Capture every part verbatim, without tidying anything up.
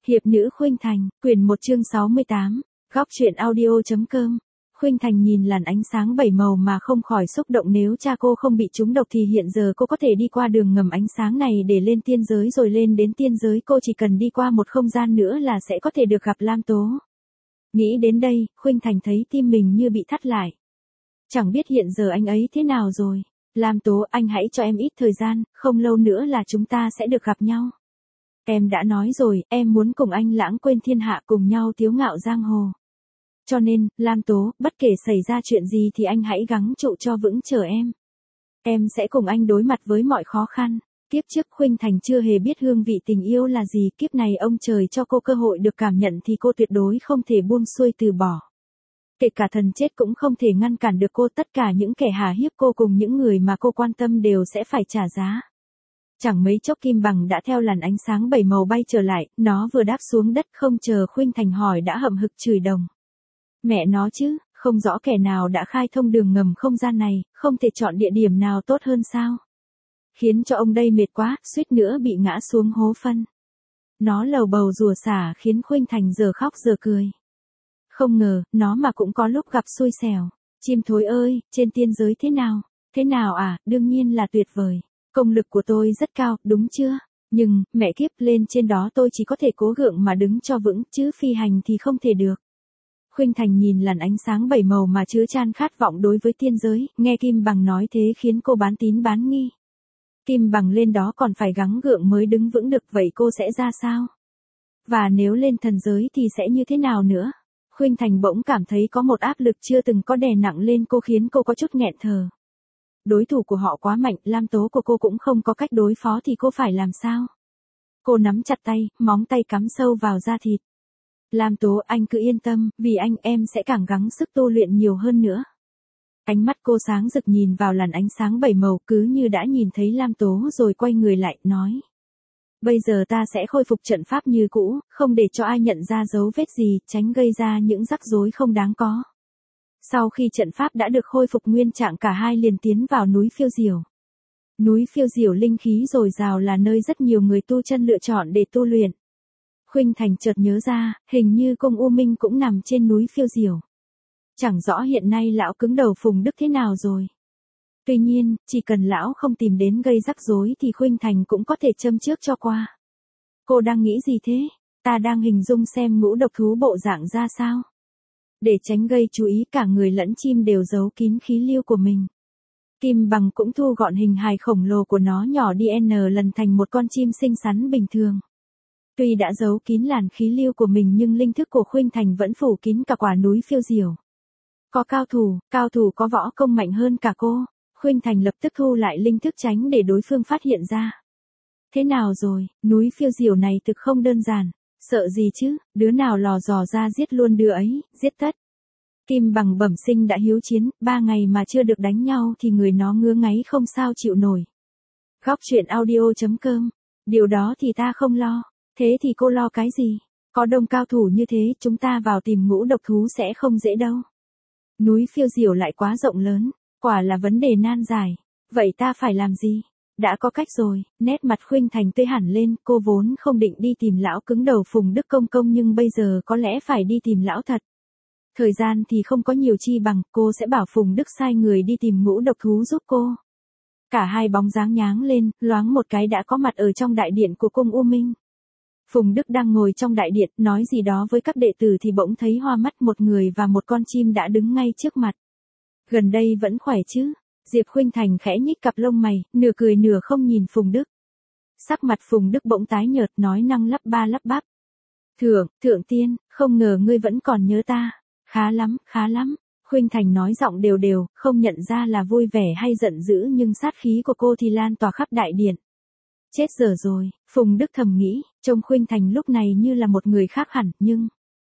Hiệp nữ Khuynh Thành, quyển một chương sáu mươi tám, góc truyện audio.com. Khuynh Thành nhìn làn ánh sáng bảy màu mà không khỏi xúc động, nếu cha cô không bị trúng độc thì hiện giờ cô có thể đi qua đường ngầm ánh sáng này để lên tiên giới, rồi lên đến tiên giới cô chỉ cần đi qua một không gian nữa là sẽ có thể được gặp Lam Tố. Nghĩ đến đây, Khuynh Thành thấy tim mình như bị thắt lại. Chẳng biết hiện giờ anh ấy thế nào rồi. Lam Tố, anh hãy cho em ít thời gian, không lâu nữa là chúng ta sẽ được gặp nhau. Em đã nói rồi, em muốn cùng anh lãng quên thiên hạ, cùng nhau tiếu ngạo giang hồ. Cho nên, Lam Tố, bất kể xảy ra chuyện gì thì anh hãy gắng trụ cho vững chờ em. Em sẽ cùng anh đối mặt với mọi khó khăn. Kiếp trước Khuynh Thành chưa hề biết hương vị tình yêu là gì, kiếp này ông trời cho cô cơ hội được cảm nhận thì cô tuyệt đối không thể buông xuôi từ bỏ. Kể cả thần chết cũng không thể ngăn cản được cô, tất cả những kẻ hà hiếp cô cùng những người mà cô quan tâm đều sẽ phải trả giá. Chẳng mấy chốc Kim Bằng đã theo làn ánh sáng bảy màu bay trở lại, nó vừa đáp xuống đất không chờ Khuynh Thành hỏi đã hậm hực chửi đồng. Mẹ nó chứ, không rõ kẻ nào đã khai thông đường ngầm không gian này, không thể chọn địa điểm nào tốt hơn sao? Khiến cho ông đây mệt quá, suýt nữa bị ngã xuống hố phân. Nó lầu bầu rủa xả khiến Khuynh Thành giờ khóc giờ cười. Không ngờ, nó mà cũng có lúc gặp xui xẻo. Chim thối ơi, trên tiên giới thế nào? Thế nào à, đương nhiên là tuyệt vời. Công lực của tôi rất cao, đúng chưa? Nhưng, mẹ kiếp, lên trên đó tôi chỉ có thể cố gượng mà đứng cho vững, chứ phi hành thì không thể được. Khuynh Thành nhìn làn ánh sáng bảy màu mà chứa chan khát vọng đối với tiên giới, nghe Kim Bằng nói thế khiến cô bán tín bán nghi. Kim Bằng lên đó còn phải gắng gượng mới đứng vững được, vậy cô sẽ ra sao? Và nếu lên thần giới thì sẽ như thế nào nữa? Khuynh Thành bỗng cảm thấy có một áp lực chưa từng có đè nặng lên cô khiến cô có chút nghẹn thở. Đối thủ của họ quá mạnh, Lam Tố của cô cũng không có cách đối phó thì cô phải làm sao? Cô nắm chặt tay, móng tay cắm sâu vào da thịt. Lam Tố, anh cứ yên tâm, vì anh em sẽ càng gắng sức tu luyện nhiều hơn nữa. Ánh mắt cô sáng rực nhìn vào làn ánh sáng bảy màu, cứ như đã nhìn thấy Lam Tố rồi quay người lại, nói. Bây giờ ta sẽ khôi phục trận pháp như cũ, không để cho ai nhận ra dấu vết gì, tránh gây ra những rắc rối không đáng có. Sau khi trận pháp đã được khôi phục nguyên trạng, cả hai liền tiến vào núi Phiêu Diểu. Núi Phiêu Diểu linh khí dồi dào là nơi rất nhiều người tu chân lựa chọn để tu luyện. Khuynh Thành chợt nhớ ra, hình như cung U Minh cũng nằm trên núi Phiêu Diểu. Chẳng rõ hiện nay lão cứng đầu Phùng Đức thế nào rồi. Tuy nhiên, chỉ cần lão không tìm đến gây rắc rối thì Khuynh Thành cũng có thể châm trước cho qua. Cô đang nghĩ gì thế? Ta đang hình dung xem ngũ độc thú bộ dạng ra sao. Để tránh gây chú ý, cả người lẫn chim đều giấu kín khí lưu của mình. Kim Bằng cũng thu gọn hình hài khổng lồ của nó nhỏ đi n lần thành một con chim xinh xắn bình thường. Tuy đã giấu kín làn khí lưu của mình nhưng linh thức của Khuynh Thành vẫn phủ kín cả quả núi Phiêu Diểu. Có cao thủ, cao thủ có võ công mạnh hơn cả cô. Khuynh Thành lập tức thu lại linh thức tránh để đối phương phát hiện ra. Thế nào rồi, núi Phiêu Diểu này thực không đơn giản. Sợ gì chứ, đứa nào lò dò ra giết luôn đứa ấy, giết tất. Kim Bằng bẩm sinh đã hiếu chiến, ba ngày mà chưa được đánh nhau thì người nó ngứa ngáy không sao chịu nổi. Góc truyện audio.com. Điều đó thì ta không lo. Thế thì cô lo cái gì? Có đông cao thủ như thế, chúng ta vào tìm ngũ độc thú sẽ không dễ đâu. Núi Phiêu Diểu lại quá rộng lớn, quả là vấn đề nan giải. Vậy ta phải làm gì? Đã có cách rồi. Nét mặt Khuynh Thành tươi hẳn lên, cô vốn không định đi tìm lão cứng đầu Phùng Đức Công Công nhưng bây giờ có lẽ phải đi tìm lão thật. Thời gian thì không có nhiều chi bằng, cô sẽ bảo Phùng Đức sai người đi tìm ngũ độc thú giúp cô. Cả hai bóng dáng nháng lên, loáng một cái đã có mặt ở trong đại điện của cung U Minh. Phùng Đức đang ngồi trong đại điện, nói gì đó với các đệ tử thì bỗng thấy hoa mắt, một người và một con chim đã đứng ngay trước mặt. Gần đây vẫn khỏe chứ? Diệp Khuynh Thành khẽ nhích cặp lông mày, nửa cười nửa không nhìn Phùng Đức. Sắc mặt Phùng Đức bỗng tái nhợt, nói năng lắp ba lắp bắp. Thượng, thượng tiên, không ngờ ngươi vẫn còn nhớ ta. Khá lắm, khá lắm. Khuynh Thành nói giọng đều đều, không nhận ra là vui vẻ hay giận dữ nhưng sát khí của cô thì lan tỏa khắp đại điện. Chết dở rồi, Phùng Đức thầm nghĩ, trông Khuynh Thành lúc này như là một người khác hẳn, nhưng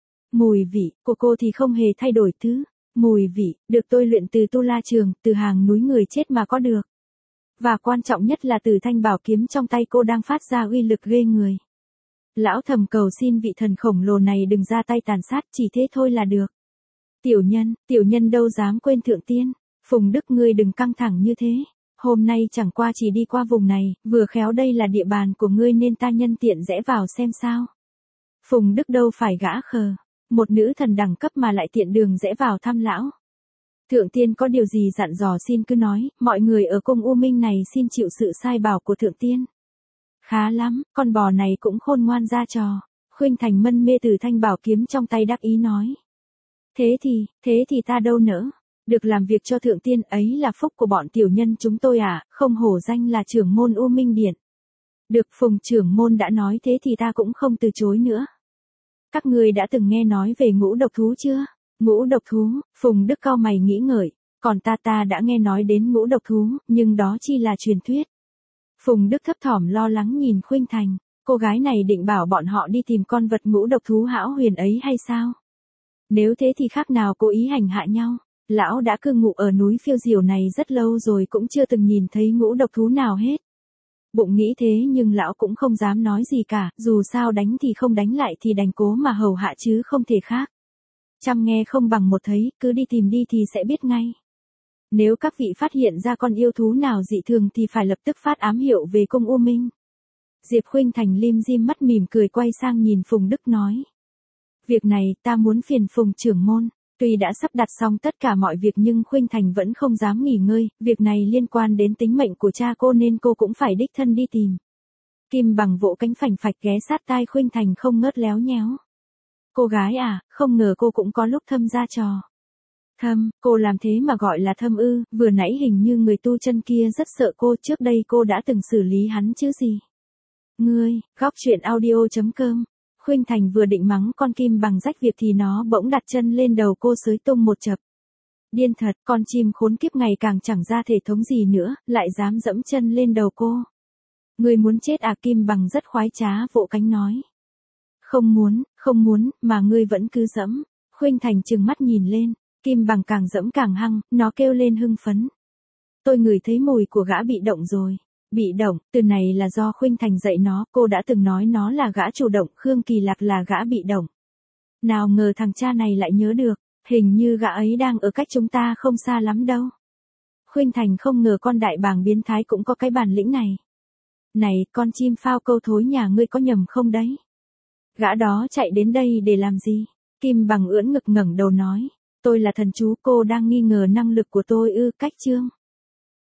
mùi vị của cô thì không hề thay đổi thứ. Mùi vị, được tôi luyện từ Tu La Trường, từ hàng núi người chết mà có được. Và quan trọng nhất là từ thanh bảo kiếm trong tay cô đang phát ra uy lực ghê người. Lão thầm cầu xin vị thần khổng lồ này đừng ra tay tàn sát, chỉ thế thôi là được. Tiểu nhân, tiểu nhân đâu dám quên thượng tiên. Phùng Đức ngươi đừng căng thẳng như thế. Hôm nay chẳng qua chỉ đi qua vùng này, vừa khéo đây là địa bàn của ngươi nên ta nhân tiện rẽ vào xem sao. Phùng Đức đâu phải gã khờ. Một nữ thần đẳng cấp mà lại tiện đường rẽ vào thăm lão. Thượng tiên có điều gì dặn dò xin cứ nói, mọi người ở cung U Minh này xin chịu sự sai bảo của thượng tiên. Khá lắm, con bò này cũng khôn ngoan ra trò. Khuynh Thành mân mê từ thanh bảo kiếm trong tay đắc ý nói. Thế thì, thế thì ta đâu nỡ. Được làm việc cho thượng tiên ấy là phúc của bọn tiểu nhân chúng tôi à, không hổ danh là trưởng môn U Minh Điện. Được Phùng trưởng môn đã nói thế thì ta cũng không từ chối nữa. Các ngươi đã từng nghe nói về ngũ độc thú chưa? Ngũ độc thú, Phùng Đức cau mày nghĩ ngợi, còn ta ta đã nghe nói đến ngũ độc thú, nhưng đó chi là truyền thuyết. Phùng Đức thấp thỏm lo lắng nhìn Khuynh Thành, cô gái này định bảo bọn họ đi tìm con vật ngũ độc thú hão huyền ấy hay sao? Nếu thế thì khác nào cố ý hành hạ nhau, lão đã cư ngụ ở núi Phiêu Diều này rất lâu rồi cũng chưa từng nhìn thấy ngũ độc thú nào hết. Bụng nghĩ thế nhưng lão cũng không dám nói gì cả, dù sao đánh thì không đánh lại thì đành cố mà hầu hạ chứ không thể khác. Chăm nghe không bằng một thấy, cứ đi tìm đi thì sẽ biết ngay. Nếu các vị phát hiện ra con yêu thú nào dị thường thì phải lập tức phát ám hiệu về cung U Minh. Diệp Khuynh Thành lim dim mắt mỉm cười quay sang nhìn Phùng Đức nói. Việc này ta muốn phiền Phùng trưởng môn. Tuy đã sắp đặt xong tất cả mọi việc nhưng Khuynh Thành vẫn không dám nghỉ ngơi, việc này liên quan đến tính mệnh của cha cô nên cô cũng phải đích thân đi tìm. Kim Bằng vỗ cánh phành phạch ghé sát tai Khuynh Thành không ngớt léo nhéo. Cô gái à, không ngờ cô cũng có lúc thâm ra trò. Thâm, cô làm thế mà gọi là thâm ư, vừa nãy hình như người tu chân kia rất sợ cô, trước đây cô đã từng xử lý hắn chứ gì. Ngươi, góc truyện audio chấm com. Khuynh Thành vừa định mắng con Kim Bằng rách việc thì nó bỗng đặt chân lên đầu cô xới tung một chập. Điên thật, con chim khốn kiếp ngày càng chẳng ra thể thống gì nữa, lại dám dẫm chân lên đầu cô. Ngươi muốn chết à? Kim Bằng rất khoái trá vỗ cánh nói. Không muốn, không muốn, mà ngươi vẫn cứ dẫm. Khuynh Thành trừng mắt nhìn lên, Kim Bằng càng dẫm càng hăng, nó kêu lên hưng phấn. Tôi ngửi thấy mùi của gã bị động rồi. Bị động, từ này là do Khuynh Thành dạy nó, cô đã từng nói nó là gã chủ động, Khương Kỳ Lạc là gã bị động. Nào ngờ thằng cha này lại nhớ được, hình như gã ấy đang ở cách chúng ta không xa lắm đâu. Khuynh Thành không ngờ con đại bàng biến thái cũng có cái bản lĩnh này. Này, con chim phao câu thối nhà ngươi có nhầm không đấy? Gã đó chạy đến đây để làm gì? Kim Bằng ưỡn ngực ngẩng đầu nói, tôi là thần chú, cô đang nghi ngờ năng lực của tôi ư? Cách chương.